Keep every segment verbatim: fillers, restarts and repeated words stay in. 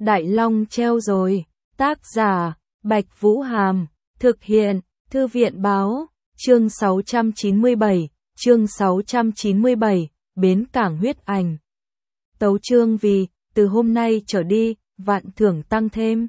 Đại Long treo rồi. Tác giả, Bạch Vũ Hàm. Thực hiện, Thư viện Báo. Chương sáu trăm chín mươi bảy. Chương sáu trăm chín mươi bảy. Bến cảng huyết ảnh. Tấu chương vì, từ hôm nay trở đi, vạn thưởng tăng thêm.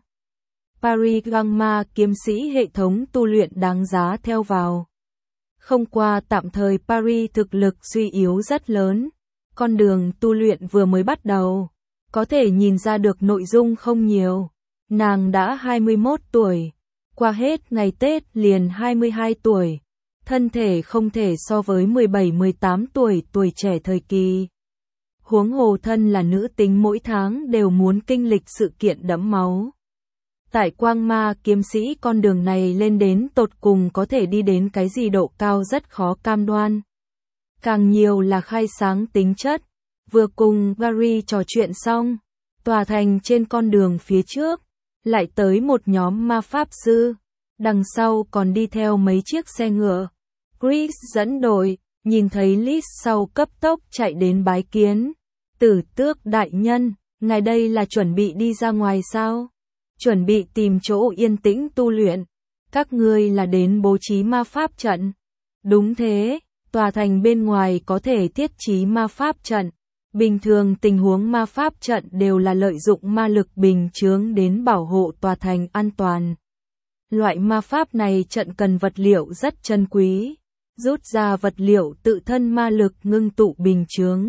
Paris Gangma kiếm sĩ hệ thống tu luyện đáng giá theo vào. Không qua tạm thời Paris thực lực suy yếu rất lớn. Con đường tu luyện vừa mới bắt đầu. Có thể nhìn ra được nội dung không nhiều. Nàng đã hai mươi mốt tuổi. Qua hết ngày Tết liền hai mươi hai tuổi. Thân thể không thể so với mười bảy mười tám tuổi tuổi trẻ thời kỳ. Huống hồ thân là nữ tính mỗi tháng đều muốn kinh lịch sự kiện đẫm máu. Tại Quang Ma kiếm sĩ con đường này lên đến tột cùng có thể đi đến cái gì độ cao rất khó cam đoan. Càng nhiều là khai sáng tính chất. Vừa cùng Gary trò chuyện xong, tòa thành trên con đường phía trước, lại tới một nhóm ma pháp sư, đằng sau còn đi theo mấy chiếc xe ngựa. Chris dẫn đội, nhìn thấy Liz sau cấp tốc chạy đến bái kiến. Tử Tước đại nhân, ngài đây là chuẩn bị đi ra ngoài sao? Chuẩn bị tìm chỗ yên tĩnh tu luyện. Các ngươi là đến bố trí ma pháp trận. Đúng thế, tòa thành bên ngoài có thể thiết trí ma pháp trận. Bình thường tình huống ma pháp trận đều là lợi dụng ma lực bình chướng đến bảo hộ tòa thành an toàn. Loại ma pháp này trận cần vật liệu rất chân quý. Rút ra vật liệu tự thân ma lực ngưng tụ bình chướng.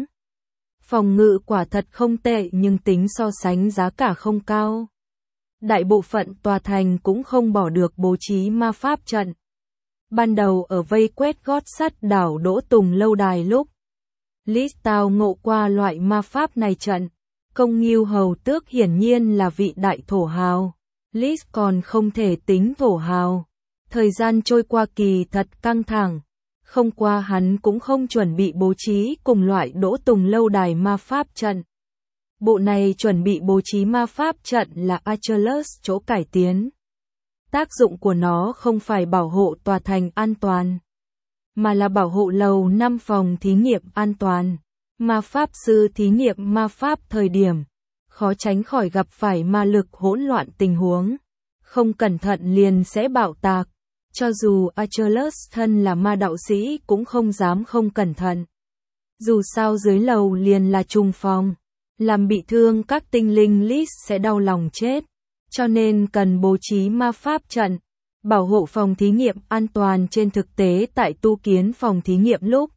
Phòng ngự quả thật không tệ nhưng tính so sánh giá cả không cao. Đại bộ phận tòa thành cũng không bỏ được bố trí ma pháp trận. Ban đầu ở vây quét gót sắt đảo Đỗ Tùng lâu đài lúc Liz tao ngộ qua loại ma pháp này trận. Công Ngưu Hầu Tước hiển nhiên là vị đại thổ hào. Liz còn không thể tính thổ hào. Thời gian trôi qua kỳ thật căng thẳng. Không qua hắn cũng không chuẩn bị bố trí cùng loại Đỗ Tùng lâu đài ma pháp trận. Bộ này chuẩn bị bố trí ma pháp trận là Achilles chỗ cải tiến. Tác dụng của nó không phải bảo hộ tòa thành an toàn, mà là bảo hộ lầu năm phòng thí nghiệm an toàn. Ma pháp sư thí nghiệm ma pháp thời điểm, khó tránh khỏi gặp phải ma lực hỗn loạn tình huống. Không cẩn thận liền sẽ bạo tạc. Cho dù Achilles thân là ma đạo sĩ cũng không dám không cẩn thận. Dù sao dưới lầu liền là trùng phòng. Làm bị thương các tinh linh Liz sẽ đau lòng chết. Cho nên cần bố trí ma pháp trận. Bảo hộ phòng thí nghiệm an toàn trên thực tế tại tu kiến phòng thí nghiệm lúc.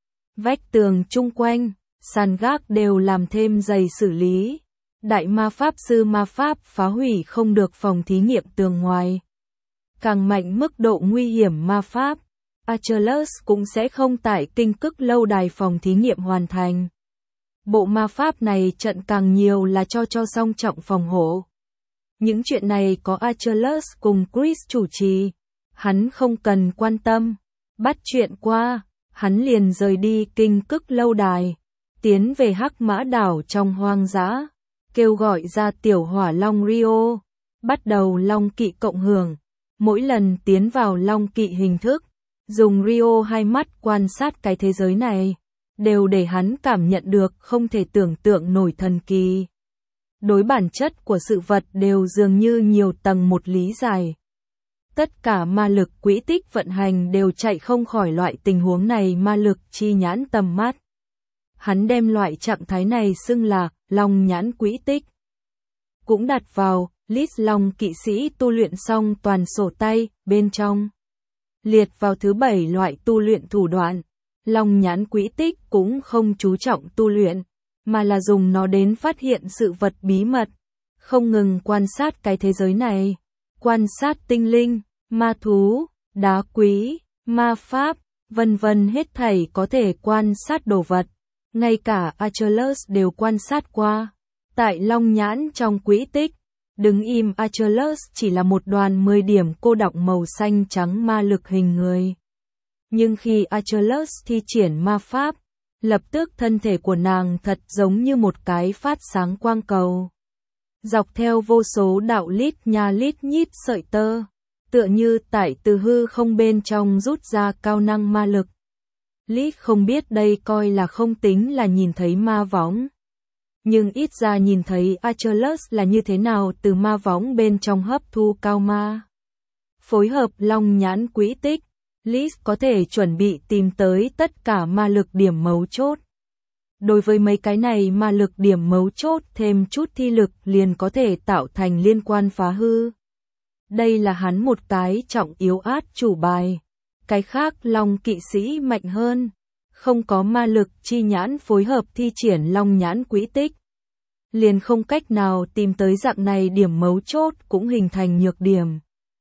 Vách tường chung quanh, sàn gác đều làm thêm dày xử lý. Đại ma pháp sư ma pháp phá hủy không được phòng thí nghiệm tường ngoài. Càng mạnh mức độ nguy hiểm ma pháp, Achilles cũng sẽ không tải kinh cức lâu đài phòng thí nghiệm hoàn thành. Bộ ma pháp này trận càng nhiều là cho cho song trọng phòng hộ. Những chuyện này có Achilles cùng Chris chủ trì. Hắn không cần quan tâm. Bắt chuyện qua, hắn liền rời đi kinh cức lâu đài. Tiến về Hắc Mã đảo trong hoang dã. Kêu gọi ra tiểu hỏa long Rio. Bắt đầu long kỵ cộng hưởng. Mỗi lần tiến vào long kỵ hình thức, dùng Rio hai mắt quan sát cái thế giới này, đều để hắn cảm nhận được không thể tưởng tượng nổi thần kỳ. Đối bản chất của sự vật đều dường như nhiều tầng một lý giải. Tất cả ma lực quỹ tích vận hành đều chạy không khỏi loại tình huống này ma lực chi nhãn tầm mắt. Hắn đem loại trạng thái này xưng là long nhãn quỹ tích. Cũng đặt vào Liz Long kỵ sĩ tu luyện xong toàn sổ tay, bên trong. Liệt vào thứ bảy loại tu luyện thủ đoạn. Long nhãn quỹ tích cũng không chú trọng tu luyện, mà là dùng nó đến phát hiện sự vật bí mật. Không ngừng quan sát cái thế giới này. Quan sát tinh linh, ma thú, đá quý, ma pháp, vân vân hết thảy có thể quan sát đồ vật. Ngay cả Achilles đều quan sát qua. Tại long nhãn trong quỹ tích. Đứng im Achilles chỉ là một đoàn mười điểm cô đọng màu xanh trắng ma lực hình người. Nhưng khi Achilles thi triển ma pháp, lập tức thân thể của nàng thật giống như một cái phát sáng quang cầu. Dọc theo vô số đạo lít nha lít nhít sợi tơ, tựa như tại từ hư không bên trong rút ra cao năng ma lực. Lít không biết đây coi là không tính là nhìn thấy ma võng. Nhưng ít ra nhìn thấy Achilles là như thế nào từ ma võng bên trong hấp thu cao ma. Phối hợp long nhãn quỹ tích, Liz có thể chuẩn bị tìm tới tất cả ma lực điểm mấu chốt. Đối với mấy cái này ma lực điểm mấu chốt thêm chút thi lực liền có thể tạo thành liên quan phá hư. Đây là hắn một cái trọng yếu át chủ bài. Cái khác long kỵ sĩ mạnh hơn. Không có ma lực chi nhãn phối hợp thi triển long nhãn quỹ tích. Liền không cách nào tìm tới dạng này điểm mấu chốt cũng hình thành nhược điểm.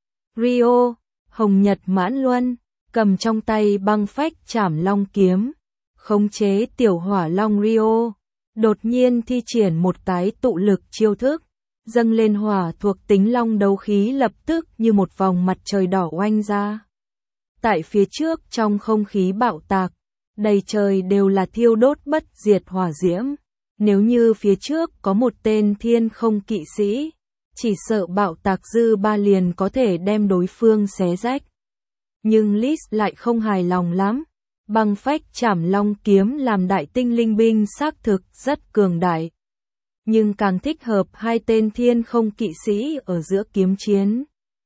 Rio, Hồng Nhật Mãn Luân, cầm trong tay băng phách chảm long kiếm. Khống chế tiểu hỏa long Rio. Đột nhiên thi triển một cái tụ lực chiêu thức. Dâng lên hỏa thuộc tính long đấu khí lập tức như một vòng mặt trời đỏ oanh ra. Tại phía trước trong không khí bạo tạc, đầy trời đều là thiêu đốt bất diệt hỏa diễm. Nếu như phía trước có một tên thiên không kỵ sĩ, chỉ sợ bạo tạc dư ba liền có thể đem đối phương xé rách. Nhưng Liz lại không hài lòng lắm. Băng phách chảm long kiếm làm đại tinh linh binh xác thực rất cường đại. Nhưng càng thích hợp hai tên thiên không kỵ sĩ ở giữa kiếm chiến.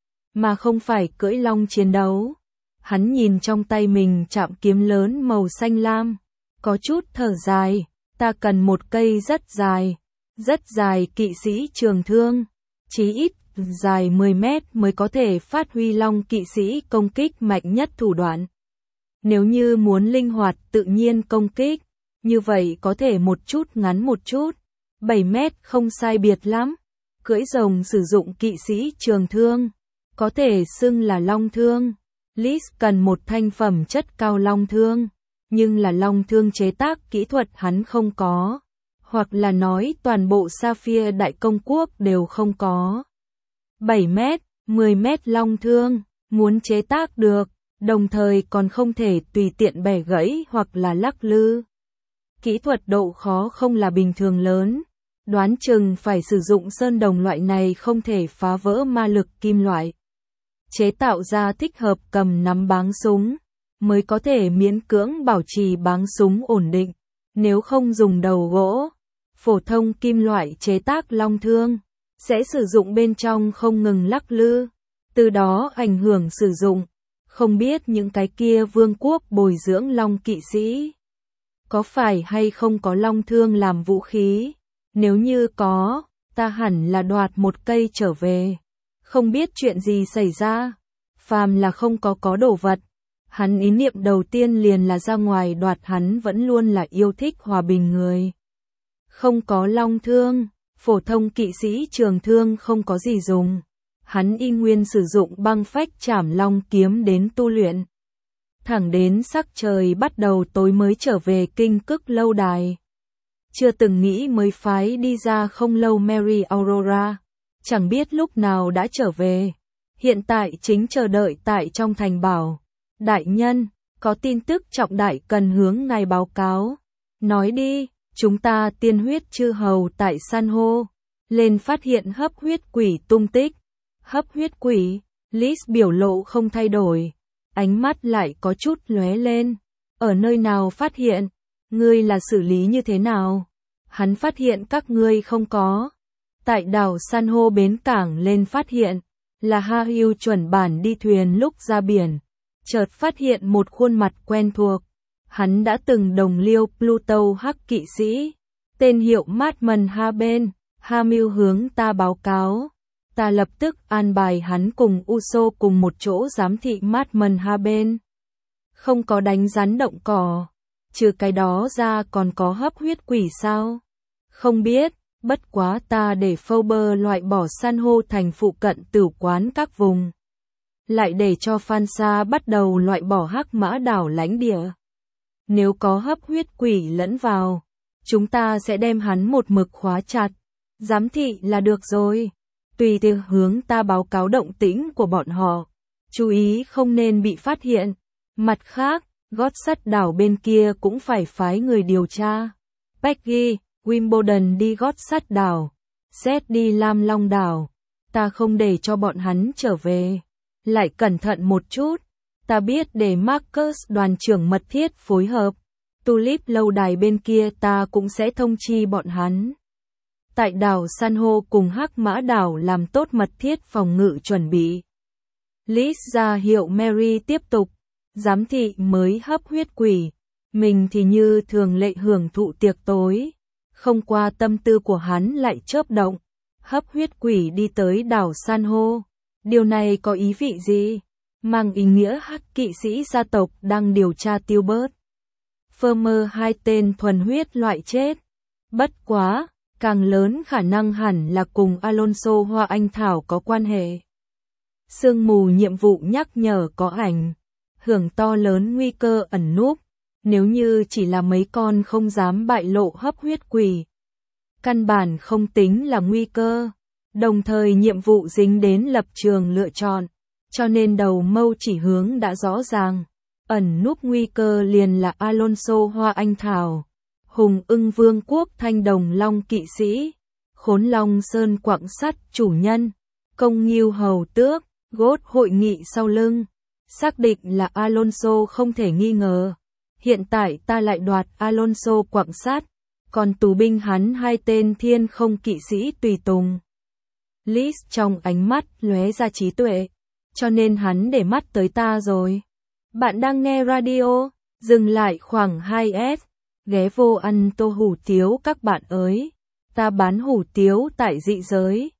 Mà không phải cưỡi long chiến đấu. Hắn nhìn trong tay mình chạm kiếm lớn màu xanh lam. Có chút thở dài. Ta cần một cây rất dài. Rất dài kỵ sĩ trường thương. Chí ít dài mười mét mới có thể phát huy long kỵ sĩ công kích mạnh nhất thủ đoạn. Nếu như muốn linh hoạt tự nhiên công kích, như vậy có thể một chút ngắn một chút. bảy mét không sai biệt lắm. Cưỡi rồng sử dụng kỵ sĩ trường thương. Có thể xưng là long thương. Liz cần một thanh phẩm chất cao long thương. Nhưng là long thương chế tác kỹ thuật hắn không có. Hoặc là nói toàn bộ Sapphire Đại Công Quốc đều không có. bảy mét, mười mét long thương, muốn chế tác được, đồng thời còn không thể tùy tiện bẻ gãy hoặc là lắc lư. Kỹ thuật độ khó không là bình thường lớn. Đoán chừng phải sử dụng sơn đồng loại này không thể phá vỡ ma lực kim loại. Chế tạo ra thích hợp cầm nắm báng súng, mới có thể miễn cưỡng bảo trì báng súng ổn định. Nếu không dùng đầu gỗ, phổ thông kim loại chế tác long thương, sẽ sử dụng bên trong không ngừng lắc lư, từ đó ảnh hưởng sử dụng. Không biết những cái kia vương quốc bồi dưỡng long kỵ sĩ, có phải hay không có long thương làm vũ khí? Nếu như có, ta hẳn là đoạt một cây trở về. Không biết chuyện gì xảy ra. Phàm là không có có đồ vật. Hắn ý niệm đầu tiên liền là ra ngoài đoạt, hắn vẫn luôn là yêu thích hòa bình người. Không có long thương, phổ thông kỵ sĩ trường thương không có gì dùng. Hắn y nguyên sử dụng băng phách chảm long kiếm đến tu luyện. Thẳng đến sắc trời bắt đầu tối mới trở về kinh cức lâu đài. Chưa từng nghĩ mới phái đi ra không lâu Mary Aurora. Chẳng biết lúc nào đã trở về. Hiện tại chính chờ đợi tại trong thành bảo. Đại nhân, có tin tức trọng đại cần hướng ngài báo cáo. Nói đi, chúng ta tiên huyết chư hầu tại san hô. Lên phát hiện hấp huyết quỷ tung tích. Hấp huyết quỷ, Liz biểu lộ không thay đổi. Ánh mắt lại có chút lóe lên. Ở nơi nào phát hiện? Ngươi là xử lý như thế nào? Hắn phát hiện các ngươi không có. Tại đảo san hô bến cảng lên phát hiện. Là Ha Hưu chuẩn bản đi thuyền lúc ra biển. Chợt phát hiện một khuôn mặt quen thuộc. Hắn đã từng đồng liêu Pluto hắc kỵ sĩ. Tên hiệu Madman Haben. Hamiu hướng ta báo cáo. Ta lập tức an bài hắn cùng Uso cùng một chỗ giám thị Madman Haben. Không có đánh rắn động cỏ. Trừ cái đó ra còn có hấp huyết quỷ sao? Không biết, bất quá ta để Fauber loại bỏ san hô thành phụ cận tử quán các vùng. Lại để cho Fansa bắt đầu loại bỏ hắc mã đảo lãnh địa. Nếu có hấp huyết quỷ lẫn vào, chúng ta sẽ đem hắn một mực khóa chặt. Giám thị là được rồi. Tùy theo hướng ta báo cáo động tĩnh của bọn họ. Chú ý không nên bị phát hiện. Mặt khác, gót sắt đảo bên kia cũng phải phái người điều tra. Peggy, Wimbledon đi gót sắt đảo. Seth đi Lam Long đảo. Ta không để cho bọn hắn trở về. Lại cẩn thận một chút. Ta biết để Marcus đoàn trưởng mật thiết phối hợp. Tulip lâu đài bên kia ta cũng sẽ thông chi bọn hắn. tại đảo San hô cùng Hắc Mã đảo làm tốt mật thiết phòng ngự chuẩn bị. Liz ra hiệu Mary tiếp tục, giám thị mới hấp huyết quỷ, mình thì như thường lệ hưởng thụ tiệc tối, không qua tâm tư của hắn lại chớp động, hấp huyết quỷ đi tới đảo San hô, điều này có ý vị gì? Mang ý nghĩa Hắc kỵ sĩ gia tộc đang điều tra Tilbert Farmer, hai tên thuần huyết loại chết. Bất quá, càng lớn khả năng hẳn là cùng Alonso Hoa Anh Thảo có quan hệ. Sương mù nhiệm vụ nhắc nhở có ảnh hưởng to lớn nguy cơ ẩn núp, nếu như chỉ là mấy con không dám bại lộ hấp huyết quỷ. Căn bản không tính là nguy cơ, đồng thời nhiệm vụ dính đến lập trường lựa chọn, cho nên đầu mâu chỉ hướng đã rõ ràng. Ẩn núp nguy cơ liền là Alonso Hoa Anh Thảo, Hùng Ưng Vương quốc Thanh Đồng Long kỵ sĩ, Khốn Long Sơn Quặng Sắt chủ nhân, Công Nghiêu Hầu Tước, Gốt hội nghị sau lưng. Xác định là Alonso không thể nghi ngờ. Hiện tại ta lại đoạt Alonso Quặng Sắt, còn tù binh hắn hai tên thiên không kỵ sĩ tùy tùng. Liz trong ánh mắt lóe ra trí tuệ, cho nên hắn để mắt tới ta rồi. Bạn đang nghe radio, dừng lại khoảng hai S, ghé vô ăn tô hủ tiếu các bạn ơi. Ta bán hủ tiếu tại dị giới.